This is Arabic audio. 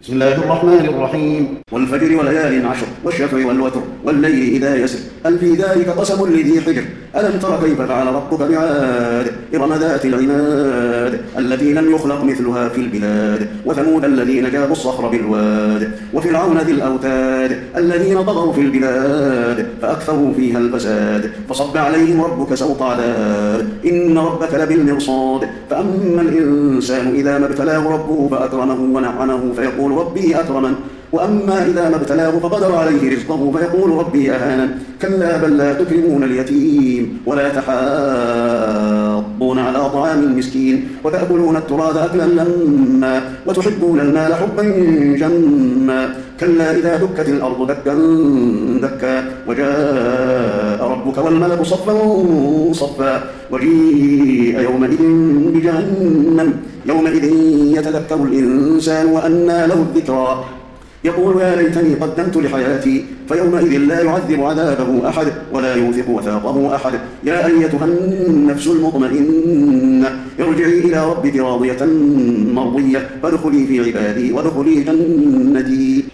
بسم الله الرحمن الرحيم. والفجر وليال عشر والشفع والوتر والليل إذا يسر هل في ذلك قسم لذي حجر ألم تر كيف فعل ربك بعاد إرم ذات العماد التي لم يخلق مثلها في البلاد وثمود الذين جابوا الصخر بالواد وفرعون ذي الأوتاد الذين طغوا في البلاد فأكثروا فيها الفساد فصب عليهم ربك سوط عذاب إن ربك لبالمرصاد فأما الإنسان إذا ما ابتلاه ربه فأكرمه ونعمه فيقول ربي أكرمن وأما إذا ما ابتلاه فقدر عليه رزقه فيقول ربي أهانن كلا بل لا تكرمون اليتيم ولا تحاضون على طعام المسكين وتأكلون التراث أكلا لما وتحبون المال حبا جما كلا إذا دكت الأرض دكا دكا وجاء ربك والملك صفا صفا وجيء يومئذ بجهنم يومئذ يتذكر الإنسان وأنى له الذكرى يقول يا ليتني قدمت لحياتي فيومئذ لا يعذب عذابه أحد ولا يوثق وثاقه أحد يا أيتها النفس المطمئنة ارجعي إلى ربك راضية مرضية فادخلي في عبادي وادخلي جنتي.